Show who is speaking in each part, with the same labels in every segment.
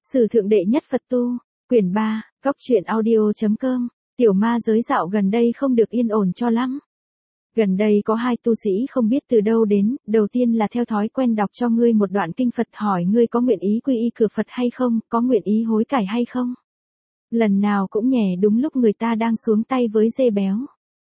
Speaker 1: Sử thượng đệ nhất Phật tu, quyển 3, góc truyện audio.com, tiểu ma giới dạo gần đây không được yên ổn cho lắm. Gần đây có hai tu sĩ không biết từ đâu đến, đầu tiên là theo thói quen đọc cho ngươi một đoạn kinh Phật hỏi ngươi có nguyện ý quy y cửa Phật hay không, có nguyện ý hối cải hay không. Lần nào cũng nhè đúng lúc người ta đang xuống tay với dê béo.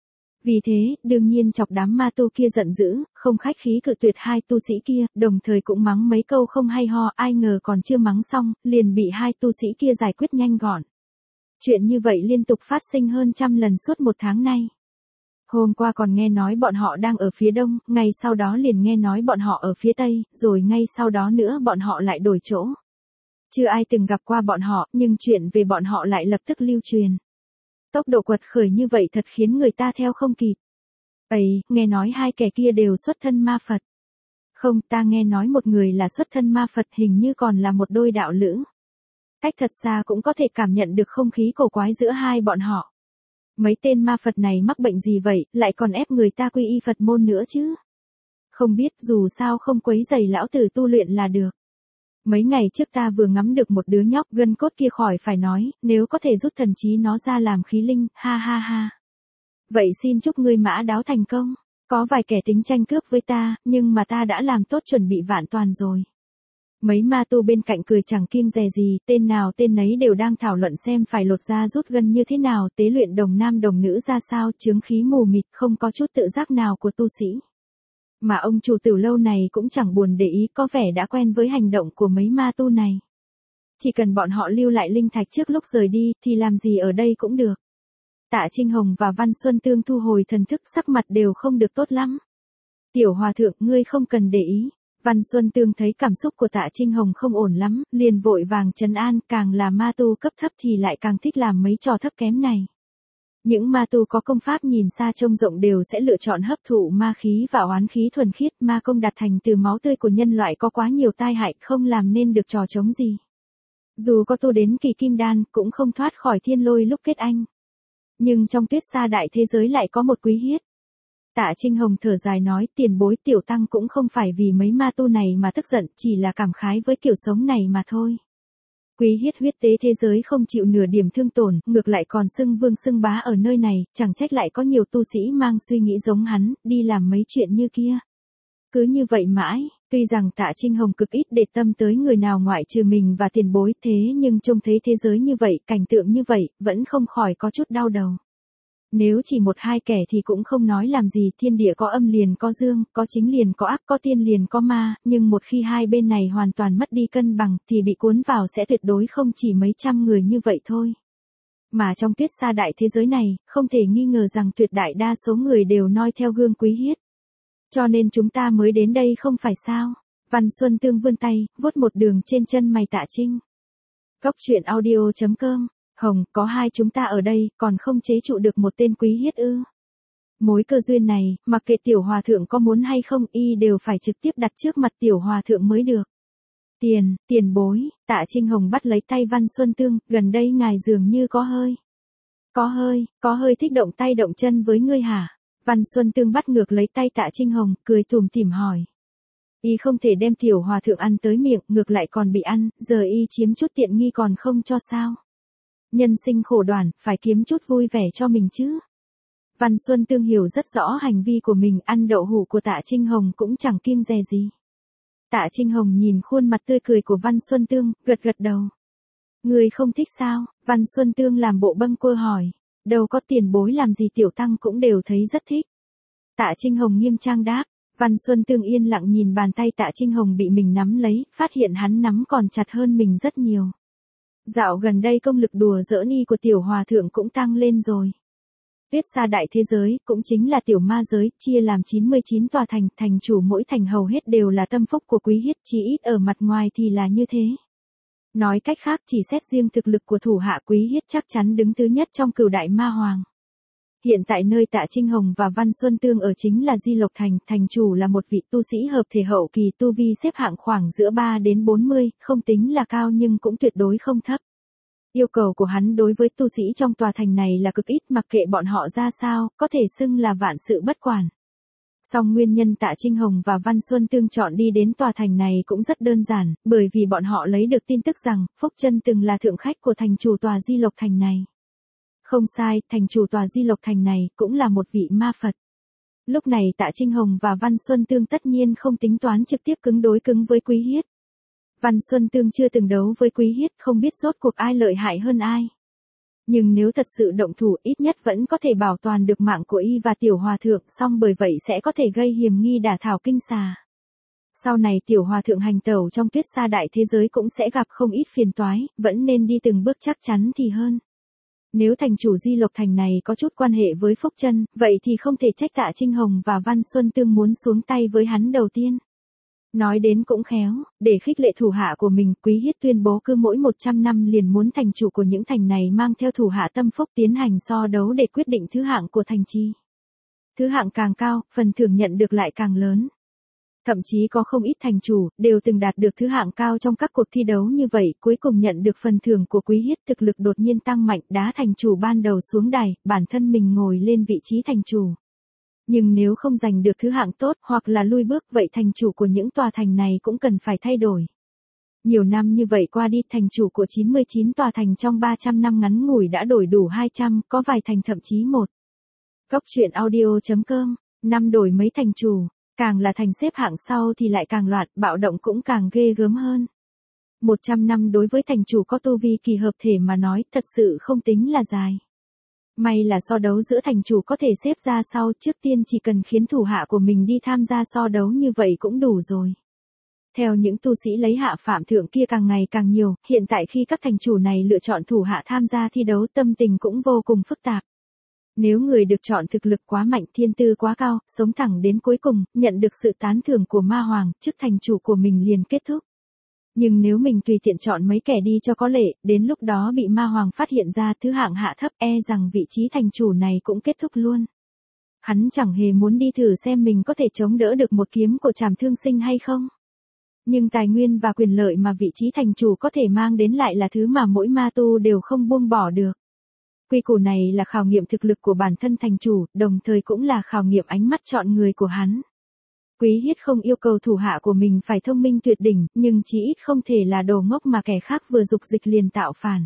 Speaker 1: Vì thế, đương nhiên chọc đám ma tu kia giận dữ, không khách khí cự tuyệt hai tu sĩ kia, đồng thời cũng mắng mấy câu không hay ho, ai ngờ còn chưa mắng xong, liền bị hai tu sĩ kia giải quyết nhanh gọn. Chuyện như vậy liên tục phát sinh hơn 100 lần suốt một tháng nay. Hôm qua còn nghe nói bọn họ đang ở phía đông, ngay sau đó liền nghe nói bọn họ ở phía tây, rồi ngay sau đó nữa bọn họ lại đổi chỗ. Chưa ai từng gặp qua bọn họ, nhưng chuyện về bọn họ lại lập tức lưu truyền. Tốc độ quật khởi như vậy thật khiến người ta theo không kịp. Ấy, nghe nói hai kẻ kia đều xuất thân ma Phật. Không, ta nghe nói một người là xuất thân ma Phật, hình như còn là một đôi đạo lữ. Cách thật xa cũng có thể cảm nhận được không khí cổ quái giữa hai bọn họ. Mấy tên ma Phật này mắc bệnh gì vậy, lại còn ép người ta quy y Phật môn nữa chứ? Không biết, dù sao không quấy rầy lão tử tu luyện là được. Mấy ngày trước ta vừa ngắm được một đứa nhóc gân cốt kia khỏi phải nói, nếu có thể rút thần trí nó ra làm khí linh, ha ha ha. Vậy xin chúc ngươi mã đáo thành công. Có vài kẻ tính tranh cướp với ta, nhưng mà ta đã làm tốt chuẩn bị vạn toàn rồi. Mấy ma tu bên cạnh cười chẳng kiêng dè gì, tên nào tên nấy đều đang thảo luận xem phải lột da rút gân như thế nào, tế luyện đồng nam đồng nữ ra sao, chướng khí mù mịt, không có chút tự giác nào của tu sĩ. Mà ông chủ tiểu lâu này cũng chẳng buồn để ý, có vẻ đã quen với hành động của mấy ma tu này. Chỉ cần bọn họ lưu lại linh thạch trước lúc rời đi, thì làm gì ở đây cũng được. Tạ Trinh Hồng và Văn Xuân Tương thu hồi thần thức, sắc mặt đều không được tốt lắm. Tiểu hòa thượng, ngươi không cần để ý. Văn Xuân Tương thấy cảm xúc của Tạ Trinh Hồng không ổn lắm, liền vội vàng trấn an, càng là ma tu cấp thấp thì lại càng thích làm mấy trò thấp kém này. Những ma tu có công pháp nhìn xa trông rộng đều sẽ lựa chọn hấp thụ ma khí và oán khí thuần khiết, ma công đạt thành từ máu tươi của nhân loại có quá nhiều tai hại, không làm nên được trò trống gì. Dù có tu đến kỳ kim đan, cũng không thoát khỏi thiên lôi lúc kết anh. Nhưng trong tuyết sa đại thế giới lại có một quý hiết. Tạ Trinh Hồng thở dài nói, tiền bối tiểu tăng cũng không phải vì mấy ma tu này mà tức giận, chỉ là cảm khái với kiểu sống này mà thôi. Quý hiết huyết tế thế giới không chịu nửa điểm thương tổn, ngược lại còn xưng vương xưng bá ở nơi này, chẳng trách lại có nhiều tu sĩ mang suy nghĩ giống hắn, đi làm mấy chuyện như kia. Cứ như vậy mãi, tuy rằng Tạ Trinh Hồng cực ít để tâm tới người nào ngoại trừ mình và tiền bối, thế nhưng trông thấy thế giới như vậy, cảnh tượng như vậy, vẫn không khỏi có chút đau đầu. Nếu chỉ một hai kẻ thì cũng không nói làm gì, thiên địa có âm liền có dương, có chính liền có ác, có tiên liền có ma, nhưng một khi hai bên này hoàn toàn mất đi cân bằng, thì bị cuốn vào sẽ tuyệt đối không chỉ mấy trăm người như vậy thôi. Mà trong tuyết sa đại thế giới này, không thể nghi ngờ rằng tuyệt đại đa số người đều noi theo gương quý hiết. Cho nên chúng ta mới đến đây không phải sao? Văn Xuân Tương vươn tay, vuốt một đường trên chân mày Tạ Trinh. Góc truyện audio.com. Hồng, có hai chúng ta ở đây, còn không chế trụ được một tên quý hiết ư? Mối cơ duyên này, mặc kệ tiểu hòa thượng có muốn hay không, y đều phải trực tiếp đặt trước mặt tiểu hòa thượng mới được. Tiền bối. Tạ Trinh Hồng bắt lấy tay Văn Xuân Tương, gần đây ngài dường như có hơi thích động tay động chân với ngươi hả? Văn Xuân Tương bắt ngược lấy tay Tạ Trinh Hồng, cười tủm tỉm hỏi. Y không thể đem tiểu hòa thượng ăn tới miệng, ngược lại còn bị ăn, giờ y chiếm chút tiện nghi còn không cho sao? Nhân sinh khổ đoản, phải kiếm chút vui vẻ cho mình chứ. Văn Xuân Tương hiểu rất rõ hành vi của mình, ăn đậu hũ của Tạ Trinh Hồng cũng chẳng kiêng dè gì. Tạ Trinh Hồng nhìn khuôn mặt tươi cười của Văn Xuân Tương, gật đầu. Người không thích sao? Văn Xuân Tương làm bộ bâng quơ hỏi. Đâu có, tiền bối làm gì tiểu tăng cũng đều thấy rất thích. Tạ Trinh Hồng nghiêm trang đáp. Văn Xuân Tương yên lặng nhìn bàn tay Tạ Trinh Hồng bị mình nắm lấy, phát hiện hắn nắm còn chặt hơn mình rất nhiều. Dạo gần đây công lực đùa giỡn y của tiểu hòa thượng cũng tăng lên rồi. Tuyết sa đại thế giới, cũng chính là tiểu ma giới, chia làm 99 tòa thành, thành chủ mỗi thành hầu hết đều là tâm phúc của quý hiết, chỉ ít ở mặt ngoài thì là như thế. Nói cách khác, chỉ xét riêng thực lực của thủ hạ quý hiết chắc chắn đứng thứ nhất trong cửu đại ma hoàng. Hiện tại nơi Tạ Trinh Hồng và Văn Xuân Tương ở chính là Di Lộc Thành, thành chủ là một vị tu sĩ hợp thể hậu kỳ, tu vi xếp hạng khoảng giữa 3 đến 40, không tính là cao nhưng cũng tuyệt đối không thấp. Yêu cầu của hắn đối với tu sĩ trong tòa thành này là cực ít, mặc kệ bọn họ ra sao, có thể xưng là vạn sự bất quản. Song nguyên nhân Tạ Trinh Hồng và Văn Xuân Tương chọn đi đến tòa thành này cũng rất đơn giản, bởi vì bọn họ lấy được tin tức rằng, Phúc Chân từng là thượng khách của thành chủ tòa Di Lộc Thành này. Không sai, thành chủ tòa Di Lộc Thành này cũng là một vị ma Phật. Lúc này Tạ Trinh Hồng và Văn Xuân Tương tất nhiên không tính toán trực tiếp cứng đối cứng với Quý Hiết. Văn Xuân Tương chưa từng đấu với Quý Hiết, không biết rốt cuộc ai lợi hại hơn ai. Nhưng nếu thật sự động thủ ít nhất vẫn có thể bảo toàn được mạng của y và tiểu hòa thượng, song bởi vậy sẽ có thể gây hiểm nghi đả thảo kinh xà. Sau này tiểu hòa thượng hành tẩu trong tuyết sa đại thế giới cũng sẽ gặp không ít phiền toái, vẫn nên đi từng bước chắc chắn thì hơn. Nếu thành chủ Di Lộc Thành này có chút quan hệ với Phúc Chân, vậy thì không thể trách Tạ Trinh Hồng và Văn Xuân Tương muốn xuống tay với hắn đầu tiên. Nói đến cũng khéo, để khích lệ thủ hạ của mình, Quý Hiết tuyên bố cứ mỗi 100 năm liền muốn thành chủ của những thành này mang theo thủ hạ tâm phúc tiến hành so đấu để quyết định thứ hạng của thành trì. Thứ hạng càng cao, phần thưởng nhận được lại càng lớn. Thậm chí có không ít thành chủ, đều từng đạt được thứ hạng cao trong các cuộc thi đấu như vậy, cuối cùng nhận được phần thưởng của Quý Hiết, thực lực đột nhiên tăng mạnh, đá thành chủ ban đầu xuống đài, bản thân mình ngồi lên vị trí thành chủ. Nhưng nếu không giành được thứ hạng tốt hoặc là lui bước, vậy thành chủ của những tòa thành này cũng cần phải thay đổi. Nhiều năm như vậy qua đi, thành chủ của 99 tòa thành trong 300 năm ngắn ngủi đã đổi đủ 200, có vài thành thậm chí một. Cốc truyện audio.com, năm đổi mấy thành chủ, càng là thành xếp hạng sau thì lại càng loạn, bạo động cũng càng ghê gớm hơn. 100 năm đối với thành chủ có tu vi kỳ hợp thể mà nói, thật sự không tính là dài. May là so đấu giữa thành chủ có thể xếp ra sau, trước tiên chỉ cần khiến thủ hạ của mình đi tham gia so đấu như vậy cũng đủ rồi. Theo những tu sĩ lấy hạ phạm thượng kia càng ngày càng nhiều, hiện tại khi các thành chủ này lựa chọn thủ hạ tham gia thi đấu, tâm tình cũng vô cùng phức tạp. Nếu người được chọn thực lực quá mạnh, thiên tư quá cao, sống thẳng đến cuối cùng, nhận được sự tán thưởng của ma hoàng, chức thành chủ của mình liền kết thúc. Nhưng nếu mình tùy tiện chọn mấy kẻ đi cho có lệ, đến lúc đó bị ma hoàng phát hiện ra thứ hạng hạ thấp, e rằng vị trí thành chủ này cũng kết thúc luôn. Hắn chẳng hề muốn đi thử xem mình có thể chống đỡ được một kiếm của Trảm Thương Sinh hay không. Nhưng tài nguyên và quyền lợi mà vị trí thành chủ có thể mang đến lại là thứ mà mỗi ma tu đều không buông bỏ được. Quy củ này là khảo nghiệm thực lực của bản thân thành chủ, đồng thời cũng là khảo nghiệm ánh mắt chọn người của hắn. Quý Hiết không yêu cầu thủ hạ của mình phải thông minh tuyệt đỉnh, nhưng chí ít không thể là đồ ngốc mà kẻ khác vừa dục dịch liền tạo phản.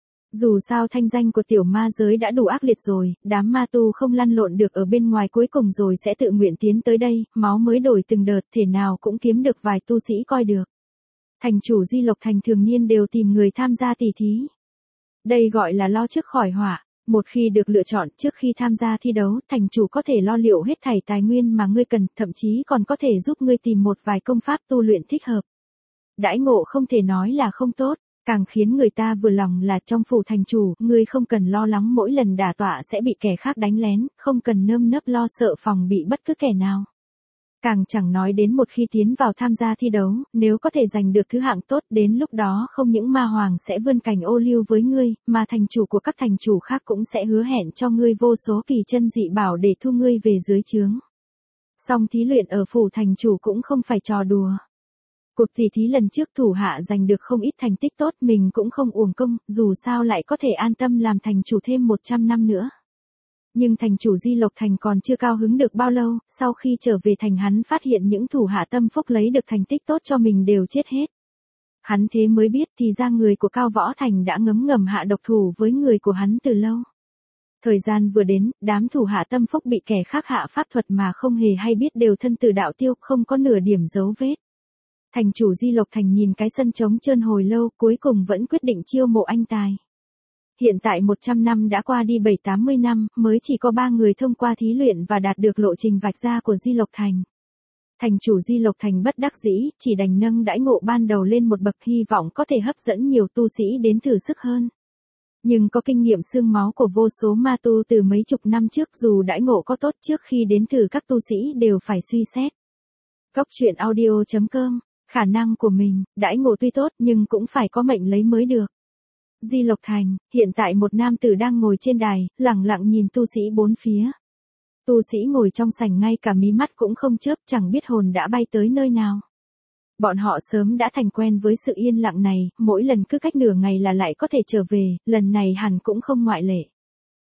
Speaker 1: Dù sao thanh danh của tiểu ma giới đã đủ ác liệt rồi, đám ma tu không lăn lộn được ở bên ngoài cuối cùng rồi sẽ tự nguyện tiến tới đây, máu mới đổi từng đợt, thể nào cũng kiếm được vài tu sĩ coi được. Thành chủ Di Lộc Thành thường niên đều tìm người tham gia tỷ thí. Đây gọi là lo trước khỏi họa. Một khi được lựa chọn, trước khi tham gia thi đấu, thành chủ có thể lo liệu hết thảy tài nguyên mà ngươi cần, thậm chí còn có thể giúp ngươi tìm một vài công pháp tu luyện thích hợp. Đãi ngộ không thể nói là không tốt, càng khiến người ta vừa lòng là trong phủ thành chủ, ngươi không cần lo lắng mỗi lần đả tọa sẽ bị kẻ khác đánh lén, không cần nơm nớp lo sợ phòng bị bất cứ kẻ nào. Càng chẳng nói đến một khi tiến vào tham gia thi đấu, nếu có thể giành được thứ hạng tốt, đến lúc đó không những ma hoàng sẽ vươn cành ô liu với ngươi, mà thành chủ của các thành chủ khác cũng sẽ hứa hẹn cho ngươi vô số kỳ chân dị bảo để thu ngươi về dưới trướng. Song thí luyện ở phủ thành chủ cũng không phải trò đùa. Cuộc tỷ thí lần trước thủ hạ giành được không ít thành tích tốt, mình cũng không uổng công, dù sao lại có thể an tâm làm thành chủ thêm 100 năm nữa. Nhưng thành chủ Di Lộc Thành còn chưa cao hứng được bao lâu, sau khi trở về thành hắn phát hiện những thủ hạ tâm phúc lấy được thành tích tốt cho mình đều chết hết. Hắn thế mới biết thì ra người của Cao Võ Thành đã ngấm ngầm hạ độc thủ với người của hắn từ lâu. Thời gian vừa đến, đám thủ hạ tâm phúc bị kẻ khác hạ pháp thuật mà không hề hay biết đều thân tử đạo tiêu, không có nửa điểm dấu vết. Thành chủ Di Lộc Thành nhìn cái sân trống trơn hồi lâu, cuối cùng vẫn quyết định chiêu mộ anh tài. Hiện tại 100 năm đã qua đi 7-80 năm, mới chỉ có 3 người thông qua thí luyện và đạt được lộ trình vạch ra của Di Lộc Thành. Thành chủ Di Lộc Thành bất đắc dĩ, chỉ đành nâng đãi ngộ ban đầu lên một bậc, hy vọng có thể hấp dẫn nhiều tu sĩ đến thử sức hơn. Nhưng có kinh nghiệm xương máu của vô số ma tu từ mấy chục năm trước, dù đãi ngộ có tốt, trước khi đến thử các tu sĩ đều phải suy xét. Cốc truyện audio.com, khả năng của mình, đãi ngộ tuy tốt nhưng cũng phải có mệnh lấy mới được. Di Lộc Thành, hiện tại một nam tử đang ngồi trên đài, lẳng lặng nhìn tu sĩ bốn phía. Tu sĩ ngồi trong sảnh ngay cả mí mắt cũng không chớp, chẳng biết hồn đã bay tới nơi nào. Bọn họ sớm đã thành quen với sự yên lặng này, mỗi lần cứ cách nửa ngày là lại có thể trở về, lần này hẳn cũng không ngoại lệ.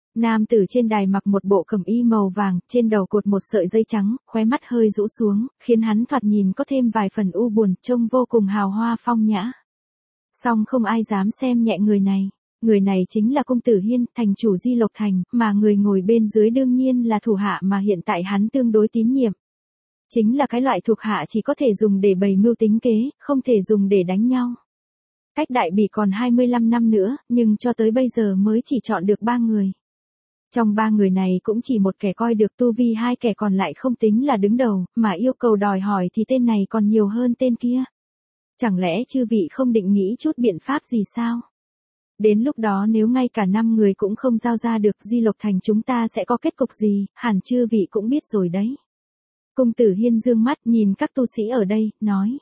Speaker 1: Nam tử trên đài mặc một bộ cẩm y màu vàng, trên đầu cột một sợi dây trắng, khóe mắt hơi rũ xuống, khiến hắn thoạt nhìn có thêm vài phần u buồn, trông vô cùng hào hoa phong nhã. Song không ai dám xem nhẹ người này. Người này chính là Cung Tử Hiên, thành chủ Di Lộc Thành, mà người ngồi bên dưới đương nhiên là thủ hạ mà hiện tại hắn tương đối tín nhiệm. Chính là cái loại thuộc hạ chỉ có thể dùng để bày mưu tính kế, không thể dùng để đánh nhau. Cách đại bỉ còn 25 năm nữa, nhưng cho tới bây giờ mới chỉ chọn được 3 người. Trong 3 người này cũng chỉ một kẻ coi được tu vi, 2 kẻ còn lại không tính là đứng đầu, mà yêu cầu đòi hỏi thì tên này còn nhiều hơn tên kia. Chẳng lẽ chư vị không định nghĩ chút biện pháp gì sao? Đến lúc đó nếu ngay cả 5 người cũng không giao ra được Di Lộc Thành chúng ta sẽ có kết cục gì, hẳn chư vị cũng biết rồi đấy. Cung Tử Hiên dương mắt nhìn các tu sĩ ở đây, nói.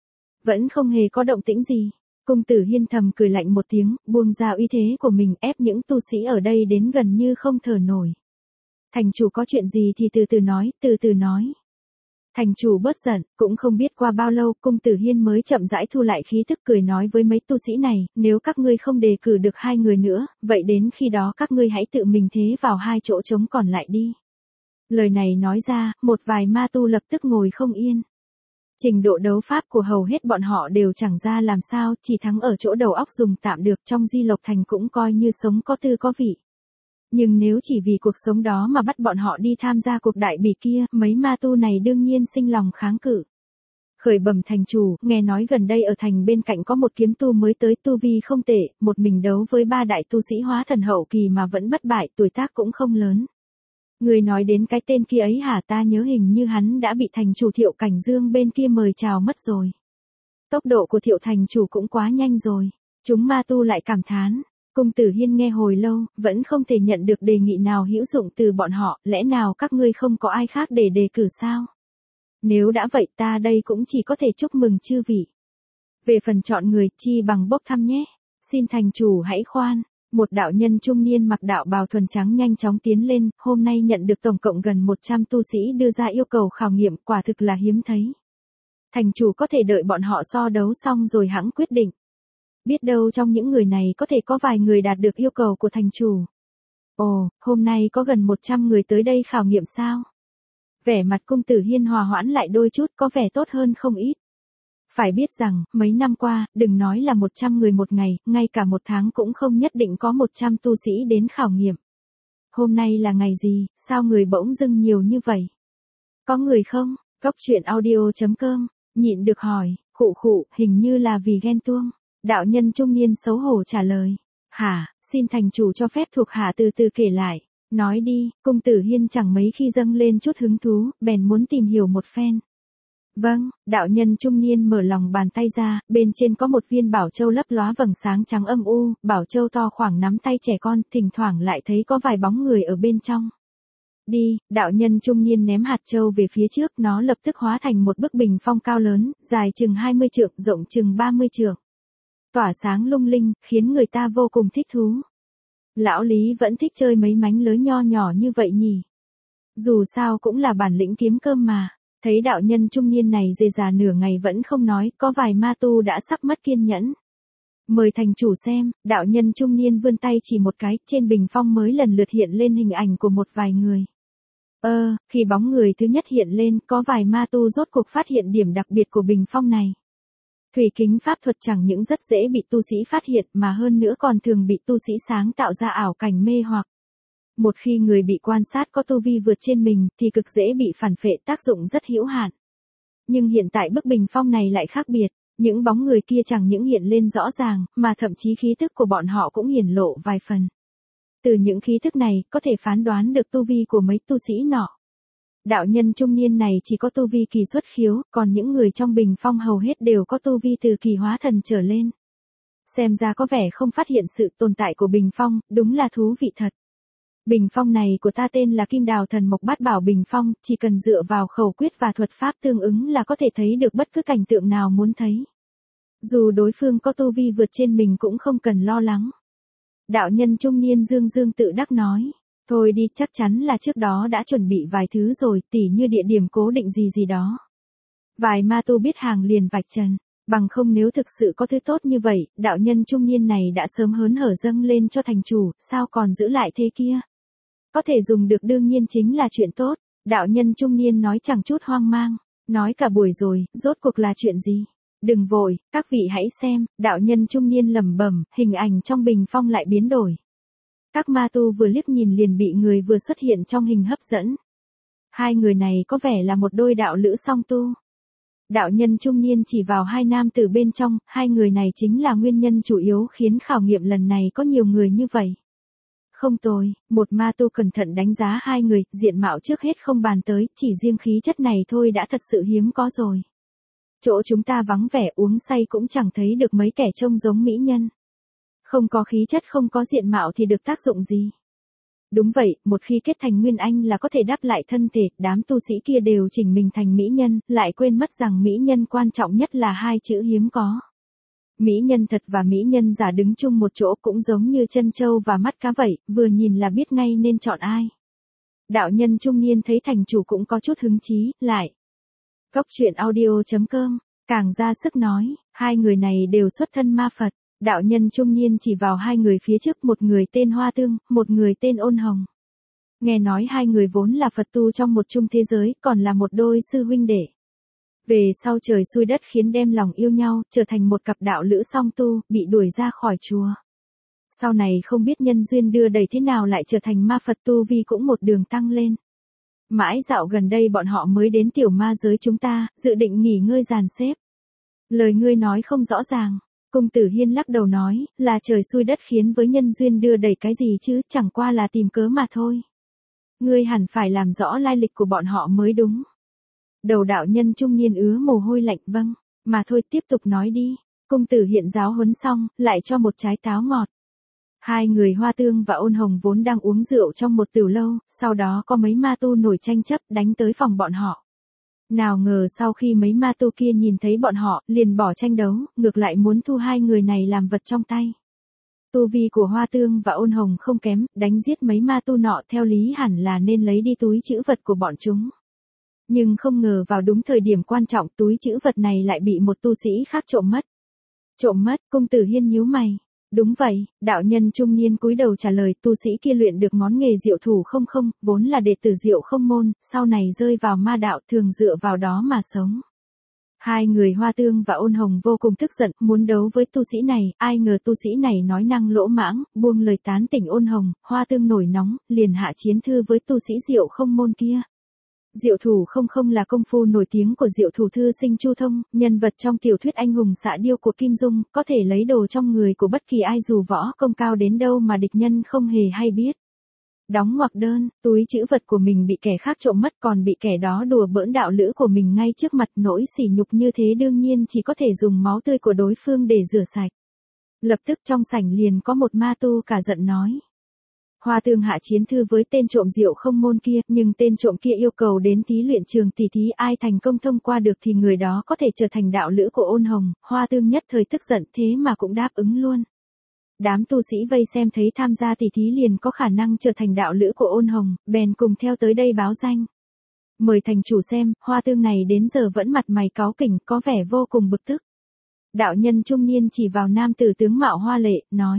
Speaker 1: Vẫn không hề có động tĩnh gì. Cung Tử Hiên thầm cười lạnh một tiếng, buông ra uy thế của mình ép những tu sĩ ở đây đến gần như không thở nổi. Thành chủ có chuyện gì thì từ từ nói. Thành chủ bớt giận, cũng không biết qua bao lâu Cung Tử Hiên mới chậm rãi thu lại khí tức cười nói với mấy tu sĩ này, nếu các ngươi không đề cử được 2 người nữa, vậy đến khi đó các ngươi hãy tự mình thế vào 2 chỗ trống còn lại đi. Lời này nói ra, một vài ma tu lập tức ngồi không yên. Trình độ đấu pháp của hầu hết bọn họ đều chẳng ra làm sao, chỉ thắng ở chỗ đầu óc dùng tạm được, trong Di Lộc Thành cũng coi như sống có tư có vị. Nhưng nếu chỉ vì cuộc sống đó mà bắt bọn họ đi tham gia cuộc đại bỉ kia, mấy ma tu này đương nhiên sinh lòng kháng cự. Khởi bẩm thành chủ, nghe nói gần đây ở thành bên cạnh có một kiếm tu mới tới, tu vi không tệ, một mình đấu với 3 đại tu sĩ hóa thần hậu kỳ mà vẫn bất bại, tuổi tác cũng không lớn. Người nói đến cái tên kia ấy hả? Ta nhớ hình như hắn đã bị thành chủ Thiệu Cảnh Dương bên kia mời chào mất rồi. Tốc độ của Thiệu thành chủ cũng quá nhanh rồi. Chúng ma tu lại cảm thán. Cung Tử Hiên nghe hồi lâu, vẫn không thể nhận được đề nghị nào hữu dụng từ bọn họ, lẽ nào các ngươi không có ai khác để đề cử sao? Nếu đã vậy ta đây cũng chỉ có thể chúc mừng chư vị. Về phần chọn người, chi bằng bốc thăm nhé. Xin thành chủ hãy khoan. Một đạo nhân trung niên mặc đạo bào thuần trắng nhanh chóng tiến lên, hôm nay nhận được tổng cộng gần 100 tu sĩ đưa ra yêu cầu khảo nghiệm, quả thực là hiếm thấy. Thành chủ có thể đợi bọn họ so đấu xong rồi hẵng quyết định. Biết đâu trong những người này có thể có vài người đạt được yêu cầu của thành chủ. Ồ, hôm nay có gần 100 người tới đây khảo nghiệm sao? Vẻ mặt Cung Tử Hiên hòa hoãn lại đôi chút, có vẻ tốt hơn không ít. Phải biết rằng, mấy năm qua, đừng nói là 100 người một ngày, ngay cả một tháng cũng không nhất định có 100 tu sĩ đến khảo nghiệm. Hôm nay là ngày gì, sao người bỗng dưng nhiều như vậy? Có người không? Góc truyện audio.com, nhịn được hỏi, khụ, hình như là vì ghen tuông. Đạo nhân trung niên xấu hổ trả lời. Hả, xin thành chủ cho phép thuộc hạ từ từ kể lại. Nói đi, Cung Tử Hiên chẳng mấy khi dâng lên chút hứng thú, bèn muốn tìm hiểu một phen. Vâng, đạo nhân trung niên mở lòng bàn tay ra, bên trên có một viên bảo châu lấp lóa vầng sáng trắng âm u, bảo châu to khoảng nắm tay trẻ con, thỉnh thoảng lại thấy có vài bóng người ở bên trong. Đi, đạo nhân trung niên ném hạt châu về phía trước, nó lập tức hóa thành một bức bình phong cao lớn, dài chừng 20 trượng, rộng chừng 30 trượng. Tỏa sáng lung linh, khiến người ta vô cùng thích thú. Lão Lý vẫn thích chơi mấy mánh lới nho nhỏ như vậy nhỉ. Dù sao cũng là bản lĩnh kiếm cơm mà. Thấy đạo nhân trung niên này dề già nửa ngày vẫn không nói, có vài ma tu đã sắp mất kiên nhẫn. Mời thành chủ xem, đạo nhân trung niên vươn tay chỉ một cái, trên bình phong mới lần lượt hiện lên hình ảnh của một vài người. Khi bóng người thứ nhất hiện lên, có vài ma tu rốt cuộc phát hiện điểm đặc biệt của bình phong này. Thủy kính pháp thuật chẳng những rất dễ bị tu sĩ phát hiện mà hơn nữa còn thường bị tu sĩ sáng tạo ra ảo cảnh mê hoặc. Một khi người bị quan sát có tu vi vượt trên mình thì cực dễ bị phản phệ, tác dụng rất hữu hạn. Nhưng hiện tại bức bình phong này lại khác biệt, những bóng người kia chẳng những hiện lên rõ ràng mà thậm chí khí thức của bọn họ cũng hiển lộ vài phần. Từ những khí thức này có thể phán đoán được tu vi của mấy tu sĩ nọ. Đạo nhân trung niên này chỉ có tu vi kỳ xuất khiếu, còn những người trong bình phong hầu hết đều có tu vi từ kỳ hóa thần trở lên. Xem ra có vẻ không phát hiện sự tồn tại của bình phong, đúng là thú vị thật. Bình phong này của ta tên là Kim Đào Thần Mộc Bát Bảo Bình Phong, chỉ cần dựa vào khẩu quyết và thuật pháp tương ứng là có thể thấy được bất cứ cảnh tượng nào muốn thấy. Dù đối phương có tu vi vượt trên mình cũng không cần lo lắng. Đạo nhân trung niên dương tự đắc nói. Thôi đi, chắc chắn là trước đó đã chuẩn bị vài thứ rồi, tỉ như địa điểm cố định gì đó. Vài ma tu biết hàng liền vạch trần. Bằng không nếu thực sự có thứ tốt như vậy, đạo nhân trung niên này đã sớm hớn hở dâng lên cho thành chủ, sao còn giữ lại thế kia. có thể dùng được đương nhiên chính là chuyện tốt. Đạo nhân trung niên nói chẳng chút hoang mang. Nói cả buổi rồi, rốt cuộc là chuyện gì? Đừng vội, các vị hãy xem, đạo nhân trung niên lẩm bẩm, hình ảnh trong bình phong lại biến đổi. Các ma tu vừa liếc nhìn liền bị người vừa xuất hiện trong hình hấp dẫn. Hai người này có vẻ là một đôi đạo lữ song tu. Đạo nhân trung niên chỉ vào hai nam tử bên trong, hai người này chính là nguyên nhân chủ yếu khiến khảo nghiệm lần này có nhiều người như vậy. Không tồi, một ma tu cẩn thận đánh giá hai người, diện mạo trước hết không bàn tới, chỉ riêng khí chất này thôi đã thật sự hiếm có rồi. Chỗ chúng ta vắng vẻ uống say cũng chẳng thấy được mấy kẻ trông giống mỹ nhân. Không có khí chất không có diện mạo thì được tác dụng gì? Đúng vậy, một khi kết thành nguyên anh là có thể đáp lại thân thể, đám tu sĩ kia đều chỉnh mình thành mỹ nhân, lại quên mất rằng mỹ nhân quan trọng nhất là hai chữ hiếm có. Mỹ nhân thật và mỹ nhân giả đứng chung một chỗ cũng giống như chân trâu và mắt cá vậy, vừa nhìn là biết ngay nên chọn ai. Đạo nhân trung niên thấy thành chủ cũng có chút hứng chí, lại. Góc truyện audio.com, càng ra sức nói, hai người này đều xuất thân ma Phật. Đạo nhân trung niên chỉ vào hai người phía trước, một người tên Hoa Tương, một người tên Ôn Hồng. Nghe nói hai người vốn là Phật tu trong một chung thế giới, còn là một đôi sư huynh đệ. Về sau trời xui đất khiến đem lòng yêu nhau, trở thành một cặp đạo lữ song tu, bị đuổi ra khỏi chùa. Sau này không biết nhân duyên đưa đẩy thế nào lại trở thành ma Phật tu vi cũng một đường tăng lên. Mãi dạo gần đây bọn họ mới đến tiểu ma giới chúng ta, dự định nghỉ ngơi dàn xếp. Lời ngươi nói không rõ ràng. Cung Tử Hiên lắc đầu nói, là trời xui đất khiến với nhân duyên đưa đẩy cái gì chứ, chẳng qua là tìm cớ mà thôi. Ngươi hẳn phải làm rõ lai lịch của bọn họ mới đúng. Đầu đạo nhân trung niên ứa mồ hôi lạnh, vâng, mà thôi tiếp tục nói đi. Cung Tử Hiên giáo huấn xong, lại cho một trái táo ngọt. Hai người Hoa Tương và Ôn Hồng vốn đang uống rượu trong một tửu lâu, sau đó có mấy ma tu nổi tranh chấp đánh tới phòng bọn họ. Nào ngờ sau khi mấy ma tu kia nhìn thấy bọn họ, liền bỏ tranh đấu, ngược lại muốn thu hai người này làm vật trong tay. Tu vi của Hoa Tương và Ôn Hồng không kém, đánh giết mấy ma tu nọ theo lý hẳn là nên lấy đi túi trữ vật của bọn chúng. Nhưng không ngờ vào đúng thời điểm quan trọng túi trữ vật này lại bị một tu sĩ khác trộm mất. Trộm mất, Cung Tử Hiên nhíu mày. Đúng vậy, đạo nhân trung niên cúi đầu trả lời, tu sĩ kia luyện được ngón nghề diệu thủ không không, vốn là đệ tử Diệu Không môn, sau này rơi vào ma đạo thường dựa vào đó mà sống. Hai người Hoa Tương và Ôn Hồng vô cùng tức giận, muốn đấu với tu sĩ này, ai ngờ tu sĩ này nói năng lỗ mãng, buông lời tán tỉnh Ôn Hồng, Hoa Tương nổi nóng, liền hạ chiến thư với tu sĩ Diệu Không môn kia. Diệu thủ không không là công phu nổi tiếng của Diệu thủ thư sinh Chu Thông, nhân vật trong tiểu thuyết anh hùng xạ điêu của Kim Dung, có thể lấy đồ trong người của bất kỳ ai dù võ công cao đến đâu mà địch nhân không hề hay biết. Đóng ngoặc đơn, túi trữ vật của mình bị kẻ khác trộm mất còn bị kẻ đó đùa bỡn đạo lữ của mình ngay trước mặt, nỗi sỉ nhục như thế đương nhiên chỉ có thể dùng máu tươi của đối phương để rửa sạch. Lập tức trong sảnh liền có một ma tu cả giận nói. Hoa Tương hạ chiến thư với tên trộm Diệu Không môn kia, nhưng tên trộm kia yêu cầu đến thí luyện trường tỷ thí, ai thành công thông qua được thì người đó có thể trở thành đạo lữ của Ôn Hồng. Hoa Tương nhất thời tức giận thế mà cũng đáp ứng luôn. Đám tu sĩ vây xem thấy tham gia tỷ thí liền có khả năng trở thành đạo lữ của Ôn Hồng, bèn cùng theo tới đây báo danh. Mời thành chủ xem, Hoa Tương này đến giờ vẫn mặt mày cáu kỉnh, có vẻ vô cùng bực tức. Đạo nhân trung niên chỉ vào nam tử tướng mạo hoa lệ, nói.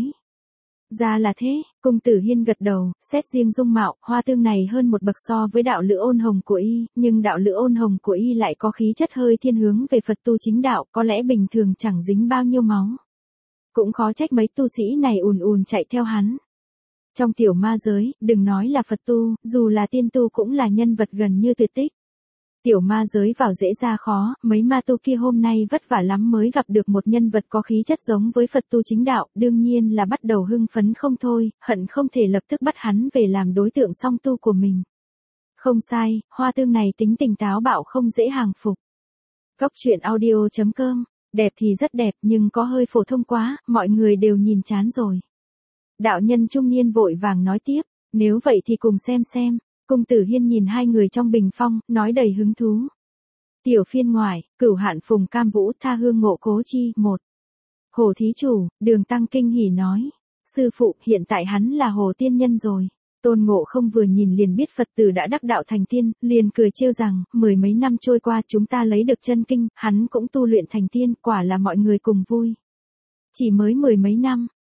Speaker 1: Ra là thế, Cung Tử Hiên gật đầu, xét riêng dung mạo, Hoa Tương này hơn một bậc so với đạo lữ Ôn Hồng của y, nhưng đạo lữ Ôn Hồng của y lại có khí chất hơi thiên hướng về Phật tu chính đạo, có lẽ bình thường chẳng dính bao nhiêu máu. Cũng khó trách mấy tu sĩ này ùn ùn chạy theo hắn. Trong tiểu ma giới, đừng nói là Phật tu, dù là tiên tu cũng là nhân vật gần như tuyệt tích. Tiểu ma giới vào dễ ra khó, mấy ma tu kia hôm nay vất vả lắm mới gặp được một nhân vật có khí chất giống với Phật tu chính đạo, đương nhiên là bắt đầu hưng phấn không thôi, hận không thể lập tức bắt hắn về làm đối tượng song tu của mình. Không sai, Hoa Tương này tính tình táo bạo không dễ hàng phục. Góc truyện audio.com, đẹp thì rất đẹp nhưng có hơi phổ thông quá, mọi người đều nhìn chán rồi. Đạo nhân trung niên vội vàng nói tiếp, nếu vậy thì cùng xem. Cung Tử Hiên nhìn hai người trong bình phong, nói đầy hứng thú. Tiểu phiên ngoại, Cửu Hạn Phùng Cam Vũ Tha Hương Ngộ Cố Chi 1. Hồ thí chủ, Đường Tăng kinh hỉ nói. Sư phụ, hiện tại hắn là Hồ tiên nhân rồi. Tôn Ngộ Không vừa nhìn liền biết Phật tử đã đắc đạo thành tiên, liền cười trêu rằng, mười mấy năm trôi qua chúng ta lấy được chân kinh, hắn cũng tu luyện thành tiên, quả là mọi người cùng vui. Chỉ mới mười mấy năm,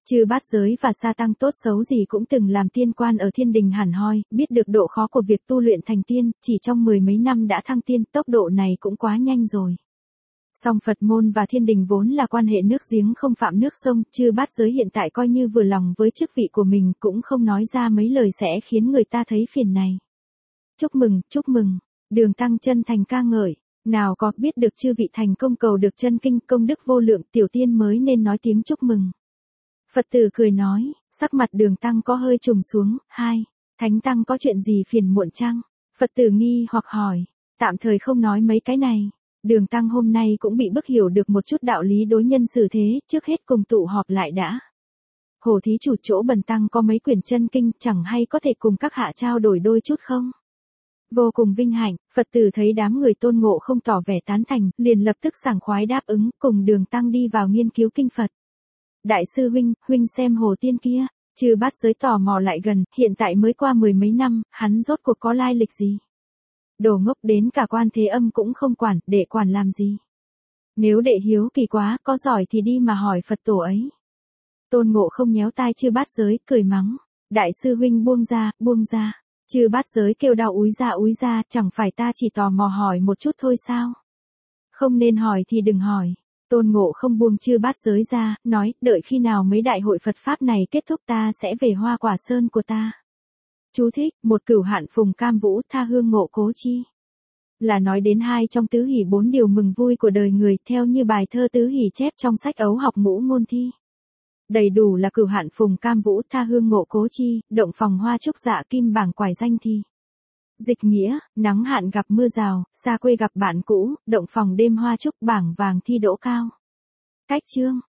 Speaker 1: Chư bát giới và sa tăng tốt xấu gì cũng từng làm tiên quan ở thiên đình hẳn hoi, biết được độ khó của việc tu luyện thành tiên, chỉ trong 10 mấy năm đã thăng tiên, tốc độ này cũng quá nhanh rồi. Song Phật môn và thiên đình vốn là quan hệ nước giếng không phạm nước sông, chư bát giới hiện tại coi như vừa lòng với chức vị của mình cũng không nói ra mấy lời sẽ khiến người ta thấy phiền này. Chúc mừng, Đường Tăng chân thành ca ngợi, nào có biết được chư vị thành công cầu được chân kinh công đức vô lượng, tiểu tiên mới nên nói tiếng chúc mừng. Phật tử cười nói, sắc mặt Đường Tăng có hơi trùng xuống, Thánh Tăng có chuyện gì phiền muộn chăng? Phật tử nghi hoặc hỏi, tạm thời không nói mấy cái này. Đường Tăng hôm nay cũng bị bức hiểu được một chút đạo lý đối nhân xử thế, trước hết cùng tụ họp lại đã. Hồ thí chủ chỗ Bần Tăng có mấy quyển chân kinh, chẳng hay có thể cùng các hạ trao đổi đôi chút không? Vô cùng vinh hạnh, Phật tử thấy đám người Tôn Ngộ không tỏ vẻ tán thành, liền lập tức sảng khoái đáp ứng, cùng Đường Tăng đi vào nghiên cứu kinh Phật. Đại sư huynh xem hồ tiên kia, chư bát giới tò mò lại gần, hiện tại mới qua 10 mấy năm, hắn rốt cuộc có lai lịch gì? Đồ ngốc, đến cả Quan Thế Âm cũng không quản, đệ quản làm gì? Nếu đệ hiếu kỳ quá, có giỏi thì đi mà hỏi Phật tổ ấy. Tôn Ngộ không nhéo tai chư bát giới, cười mắng, đại sư huynh buông ra. Chư bát giới kêu đau úi ra, chẳng phải ta chỉ tò mò hỏi một chút thôi sao? Không nên hỏi thì đừng hỏi. Tôn Ngộ không buông chư bát giới ra, nói, đợi khi nào mấy đại hội Phật Pháp này kết thúc ta sẽ về Hoa Quả Sơn của ta. Chú thích, một cửu hạn phùng cam vũ tha hương ngộ cố chi. Là nói đến hai trong tứ hỷ 4 điều mừng vui của đời người, theo như bài thơ tứ hỷ chép trong sách ấu học ngũ ngôn thi. Đầy đủ là cửu hạn phùng cam vũ tha hương ngộ cố chi, động phòng hoa trúc dạ kim bảng quải danh thi. Dịch nghĩa, nắng hạn gặp mưa rào, xa quê gặp bạn cũ, động phòng đêm hoa trúc bảng vàng thi đỗ cao. Cách chương.